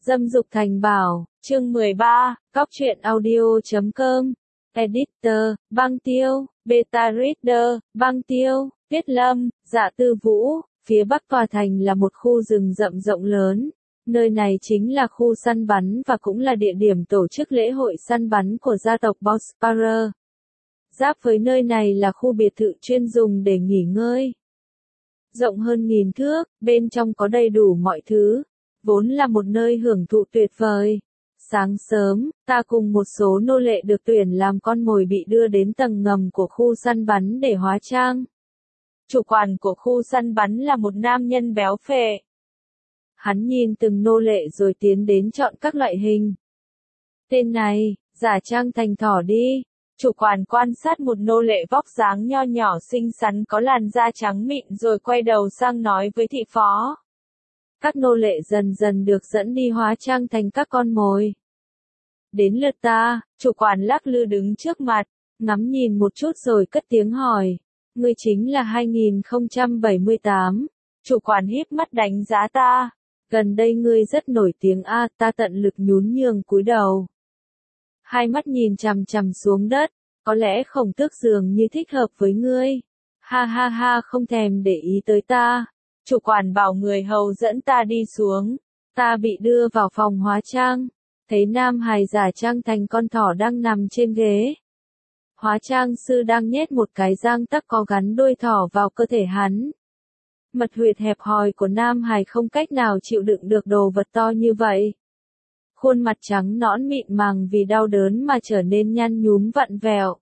Dâm dục thành bảo, chương 13, cóc truyện audio.com, editor, Băng Tiêu, beta reader, Băng Tiêu, Tiết Lâm, Dạ Tư Vũ. Phía bắc tòa thành là một khu rừng rậm rộng lớn. Nơi này chính là khu săn bắn và cũng là địa điểm tổ chức lễ hội săn bắn của gia tộc Bospar. Giáp với nơi này là khu biệt thự chuyên dùng để nghỉ ngơi. Rộng hơn 1000 thước, bên trong có đầy đủ mọi thứ. Vốn là một nơi hưởng thụ tuyệt vời. Sáng sớm, ta cùng một số nô lệ được tuyển làm con mồi bị đưa đến tầng ngầm của khu săn bắn để hóa trang. Chủ quản của khu săn bắn là một nam nhân béo phệ. Hắn nhìn từng nô lệ rồi tiến đến chọn các loại hình. Tên này, giả trang thành thỏ đi. Chủ quản quan sát một nô lệ vóc dáng nho nhỏ xinh xắn có làn da trắng mịn rồi quay đầu sang nói với thị phó. Các nô lệ dần dần được dẫn đi hóa trang thành các con mồi. Đến lượt ta, chủ quản lắc lư đứng trước mặt, ngắm nhìn một chút rồi cất tiếng hỏi. Ngươi chính là 2078. Chủ quản híp mắt đánh giá ta. Gần đây ngươi rất nổi tiếng a, ta tận lực nhún nhường cúi đầu. Hai mắt nhìn chằm chằm xuống đất, có lẽ Khổng Tước dường như thích hợp với ngươi. Ha ha ha, không thèm để ý tới ta. Chủ quản bảo người hầu dẫn ta đi xuống. Ta bị đưa vào phòng hóa trang. Thấy nam hài giả trang thành con thỏ đang nằm trên ghế. Hóa trang sư đang nhét một cái răng tắc có gắn đuôi thỏ vào cơ thể hắn. Mật huyệt hẹp hòi của nam hài không cách nào chịu đựng được đồ vật to như vậy. Khuôn mặt trắng nõn mịn màng vì đau đớn mà trở nên nhăn nhúm vặn vẹo.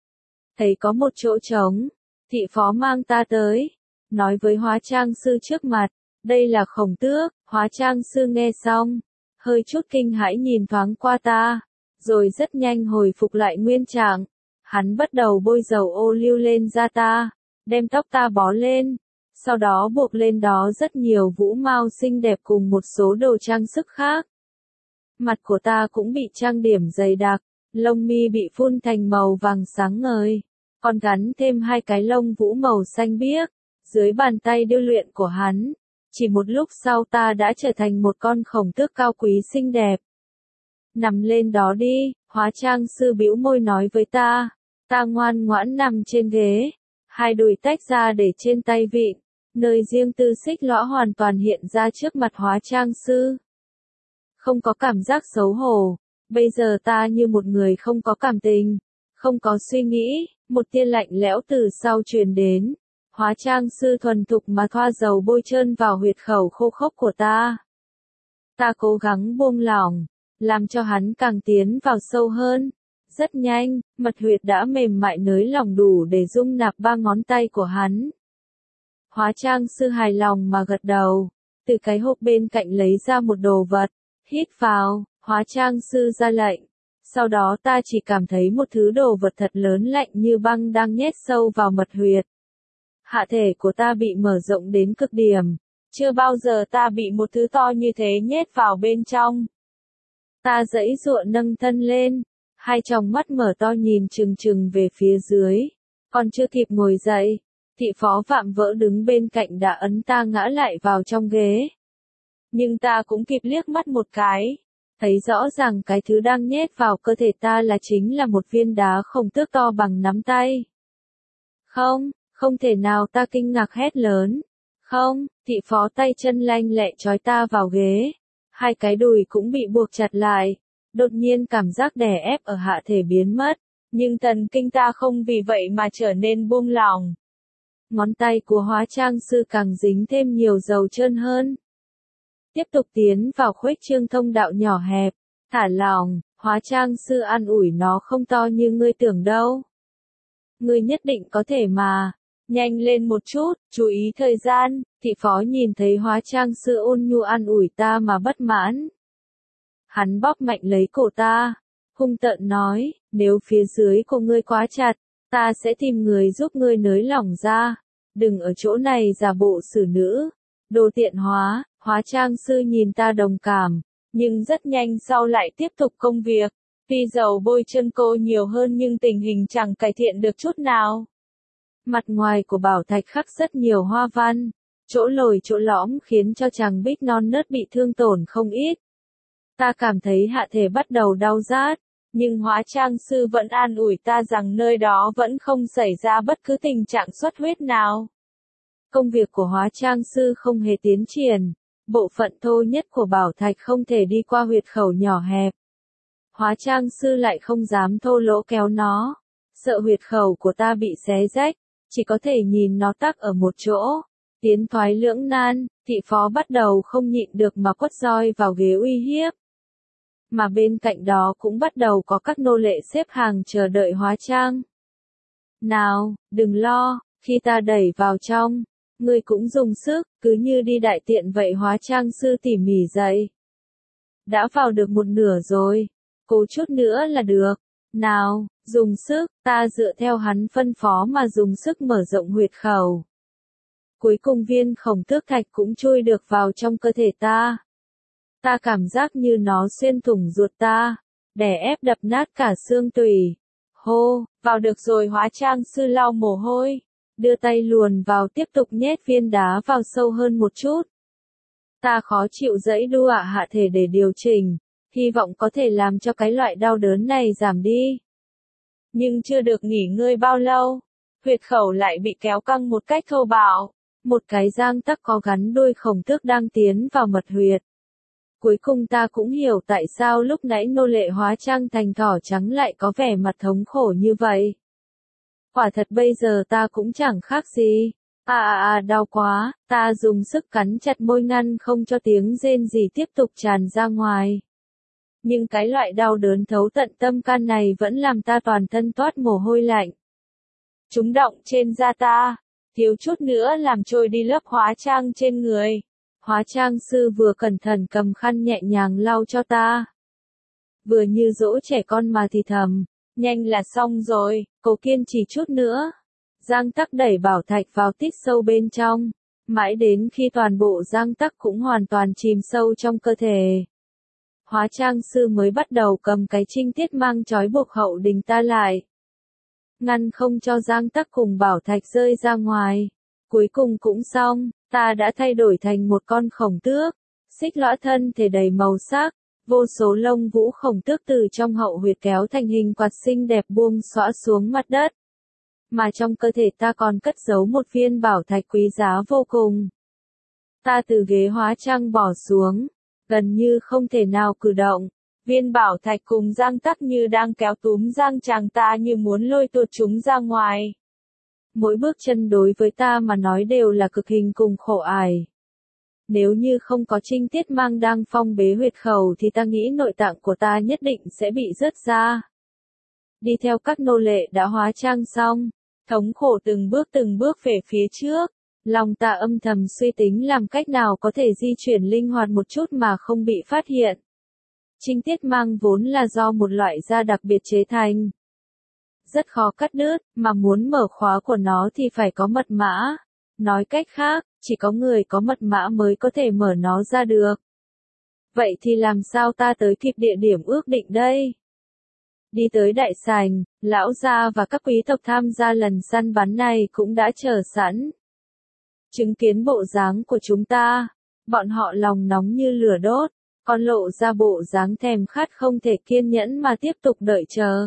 Thấy có một chỗ trống, thị phó mang ta tới. Nói với hóa trang sư trước mặt, đây là Khổng Tước. Hóa trang sư nghe xong, hơi chút kinh hãi nhìn thoáng qua ta, rồi rất nhanh hồi phục lại nguyên trạng. Hắn bắt đầu bôi dầu ô liu lên da ta, đem tóc ta bó lên, sau đó buộc lên đó rất nhiều vũ mao xinh đẹp cùng một số đồ trang sức khác. Mặt của ta cũng bị trang điểm dày đặc, lông mi bị phun thành màu vàng sáng ngời, còn gắn thêm 2 cái lông vũ màu xanh biếc. Dưới bàn tay điêu luyện của hắn, chỉ một lúc sau ta đã trở thành một con khổng tước cao quý xinh đẹp. Nằm lên đó đi, hóa trang sư bĩu môi nói với ta. Ta ngoan ngoãn nằm trên ghế, 2 đùi tách ra để trên tay vịn, nơi riêng tư xích lõa hoàn toàn hiện ra trước mặt hóa trang sư. Không có cảm giác xấu hổ, bây giờ ta như một người không có cảm tình, không có suy nghĩ, một tia lạnh lẽo từ sau truyền đến. Hóa trang sư thuần thục mà thoa dầu bôi trơn vào huyệt khẩu khô khốc của ta. Ta cố gắng buông lỏng, làm cho hắn càng tiến vào sâu hơn. Rất nhanh, mật huyệt đã mềm mại nới lỏng đủ để dung nạp 3 ngón tay của hắn. Hóa trang sư hài lòng mà gật đầu, từ cái hộp bên cạnh lấy ra một đồ vật, hít vào, hóa trang sư ra lệnh. Sau đó ta chỉ cảm thấy một thứ đồ vật thật lớn lạnh như băng đang nhét sâu vào mật huyệt. Hạ thể của ta bị mở rộng đến cực điểm, chưa bao giờ ta bị một thứ to như thế nhét vào bên trong. Ta giãy giụa nâng thân lên, 2 tròng mắt mở to nhìn trừng trừng về phía dưới, còn chưa kịp ngồi dậy, thị phó vạm vỡ đứng bên cạnh đã ấn ta ngã lại vào trong ghế. Nhưng ta cũng kịp liếc mắt một cái, thấy rõ ràng cái thứ đang nhét vào cơ thể ta là chính là một viên đá khổng tước to bằng nắm tay. Không thể nào, ta kinh ngạc hét lớn. Không, thị phó tay chân lanh lẹ trói ta vào ghế. 2 cái đùi cũng bị buộc chặt lại. Đột nhiên cảm giác đè ép ở hạ thể biến mất. Nhưng thần kinh ta không vì vậy mà trở nên buông lỏng. Ngón tay của hóa trang sư càng dính thêm nhiều dầu trơn hơn. Tiếp tục tiến vào khuếch trương thông đạo nhỏ hẹp. Thả lỏng, hóa trang sư an ủi nó không to như ngươi tưởng đâu. Ngươi nhất định có thể mà. Nhanh lên một chút, chú ý thời gian. Thị phó nhìn thấy hóa trang sư ôn nhu an ủi ta mà bất mãn. Hắn bóp mạnh lấy cổ ta, hung tợn nói, nếu phía dưới của ngươi quá chặt, ta sẽ tìm người giúp ngươi nới lỏng ra. Đừng ở chỗ này giả bộ xử nữ. Đồ tiện hóa, hóa trang sư nhìn ta đồng cảm, nhưng rất nhanh sau lại tiếp tục công việc. Tuy dầu bôi chân cô nhiều hơn nhưng tình hình chẳng cải thiện được chút nào. Mặt ngoài của bảo thạch khắc rất nhiều hoa văn, chỗ lồi chỗ lõm khiến cho chàng bích non nớt bị thương tổn không ít. Ta cảm thấy hạ thể bắt đầu đau rát, nhưng hóa trang sư vẫn an ủi ta rằng nơi đó vẫn không xảy ra bất cứ tình trạng xuất huyết nào. Công việc của hóa trang sư không hề tiến triển, bộ phận thô nhất của bảo thạch không thể đi qua huyệt khẩu nhỏ hẹp. Hóa trang sư lại không dám thô lỗ kéo nó, sợ huyệt khẩu của ta bị xé rách, chỉ có thể nhìn nó tắc ở một chỗ. Tiến thoái lưỡng nan, thị phó bắt đầu không nhịn được mà quất roi vào ghế uy hiếp. Mà bên cạnh đó cũng bắt đầu có các nô lệ xếp hàng chờ đợi hóa trang. Nào, đừng lo, khi ta đẩy vào trong, ngươi cũng dùng sức, cứ như đi đại tiện vậy. Hóa trang sư tỉ mỉ dậy. Đã vào được một nửa rồi, cố chút nữa là được. Nào, dùng sức, ta dựa theo hắn phân phó mà dùng sức mở rộng huyệt khẩu. Cuối cùng viên khổng tước thạch cũng chui được vào trong cơ thể ta. Ta cảm giác như nó xuyên thủng ruột ta, đè ép đập nát cả xương tủy. Hô, vào được rồi. Hóa trang sư lau mồ hôi, đưa tay luồn vào tiếp tục nhét viên đá vào sâu hơn một chút. Ta khó chịu giãy đua hạ thể để điều chỉnh, hy vọng có thể làm cho cái loại đau đớn này giảm đi. Nhưng chưa được nghỉ ngơi bao lâu, huyệt khẩu lại bị kéo căng một cách thô bạo. Một cái gang tắc có gắn đuôi khổng tước đang tiến vào mật huyệt. Cuối cùng ta cũng hiểu tại sao lúc nãy nô lệ hóa trang thành thỏ trắng lại có vẻ mặt thống khổ như vậy. Quả thật bây giờ ta cũng chẳng khác gì. Đau quá, ta dùng sức cắn chặt môi ngăn không cho tiếng rên gì tiếp tục tràn ra ngoài. Nhưng cái loại đau đớn thấu tận tâm can này vẫn làm ta toàn thân toát mồ hôi lạnh. Chúng động trên da ta, thiếu chút nữa làm trôi đi lớp hóa trang trên người. Hóa trang sư vừa cẩn thận cầm khăn nhẹ nhàng lau cho ta, vừa như dỗ trẻ con mà thì thầm, nhanh là xong rồi, cố kiên trì chút nữa. Giang tắc đẩy bảo thạch vào tít sâu bên trong, mãi đến khi toàn bộ giang tắc cũng hoàn toàn chìm sâu trong cơ thể. Hóa trang sư mới bắt đầu cầm cái trinh tiết mang trói buộc hậu đình ta lại, ngăn không cho giang tắc cùng bảo thạch rơi ra ngoài. Cuối cùng cũng xong, ta đã thay đổi thành một con khổng tước, xích lõa thân thể đầy màu sắc, vô số lông vũ khổng tước từ trong hậu huyệt kéo thành hình quạt xinh đẹp buông xõa xuống mặt đất. Mà trong cơ thể ta còn cất giấu một viên bảo thạch quý giá vô cùng. Ta từ ghế hóa trang bỏ xuống, gần như không thể nào cử động. Viên bảo thạch cùng giang tắc như đang kéo túm giang chàng ta như muốn lôi tuột chúng ra ngoài. Mỗi bước chân đối với ta mà nói đều là cực hình cùng khổ ải. Nếu như không có trinh tiết mang đang phong bế huyệt khẩu thì ta nghĩ nội tạng của ta nhất định sẽ bị rớt ra. Đi theo các nô lệ đã hóa trang xong, thống khổ từng bước về phía trước, lòng ta âm thầm suy tính làm cách nào có thể di chuyển linh hoạt một chút mà không bị phát hiện. Trinh tiết mang vốn là do một loại da đặc biệt chế thành, rất khó cắt đứt, mà muốn mở khóa của nó thì phải có mật mã. Nói cách khác, chỉ có người có mật mã mới có thể mở nó ra được. Vậy thì làm sao ta tới kịp địa điểm ước định đây? Đi tới đại sảnh, lão gia và các quý tộc tham gia lần săn bắn này cũng đã chờ sẵn. Chứng kiến bộ dáng của chúng ta, bọn họ lòng nóng như lửa đốt, còn lộ ra bộ dáng thèm khát không thể kiên nhẫn mà tiếp tục đợi chờ.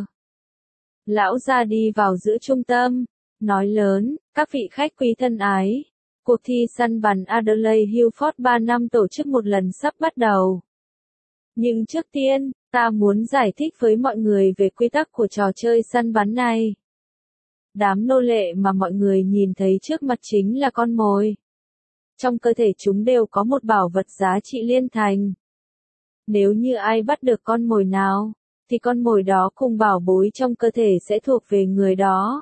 Lão gia đi vào giữa trung tâm, nói lớn, các vị khách quý thân ái, cuộc thi săn bắn Adelaide Hilford 3 năm tổ chức một lần sắp bắt đầu. Nhưng trước tiên, ta muốn giải thích với mọi người về quy tắc của trò chơi săn bắn này. Đám nô lệ mà mọi người nhìn thấy trước mặt chính là con mồi. Trong cơ thể chúng đều có một bảo vật giá trị liên thành. Nếu như ai bắt được con mồi nào, thì con mồi đó cùng bảo bối trong cơ thể sẽ thuộc về người đó.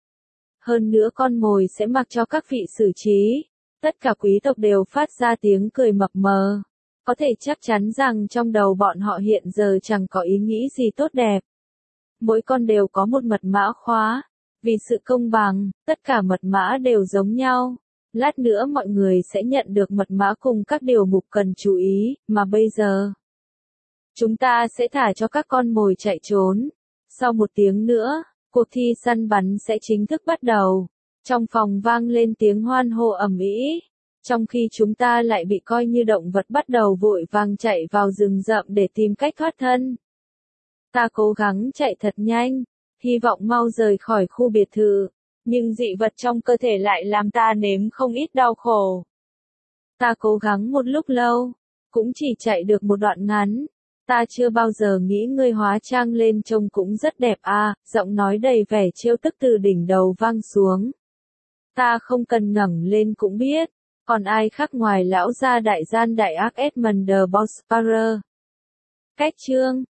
Hơn nữa con mồi sẽ mặc cho các vị xử trí. Tất cả quý tộc đều phát ra tiếng cười mập mờ. Có thể chắc chắn rằng trong đầu bọn họ hiện giờ chẳng có ý nghĩ gì tốt đẹp. Mỗi con đều có một mật mã khóa. Vì sự công bằng, tất cả mật mã đều giống nhau. Lát nữa mọi người sẽ nhận được mật mã cùng các điều mục cần chú ý, mà bây giờ chúng ta sẽ thả cho các con mồi chạy trốn. Sau 1 tiếng nữa, cuộc thi săn bắn sẽ chính thức bắt đầu. Trong phòng vang lên tiếng hoan hô ầm ĩ. Trong khi chúng ta lại bị coi như động vật bắt đầu vội vàng chạy vào rừng rậm để tìm cách thoát thân. Ta cố gắng chạy thật nhanh, hy vọng mau rời khỏi khu biệt thự, nhưng dị vật trong cơ thể lại làm ta nếm không ít đau khổ. Ta cố gắng một lúc lâu, cũng chỉ chạy được một đoạn ngắn. Ta chưa bao giờ nghĩ ngươi hóa trang lên trông cũng rất đẹp à, giọng nói đầy vẻ trêu tức từ đỉnh đầu vang xuống. Ta không cần ngẩng lên cũng biết, còn ai khác ngoài lão gia đại gian đại ác Edmund de Bosparer. Cách chương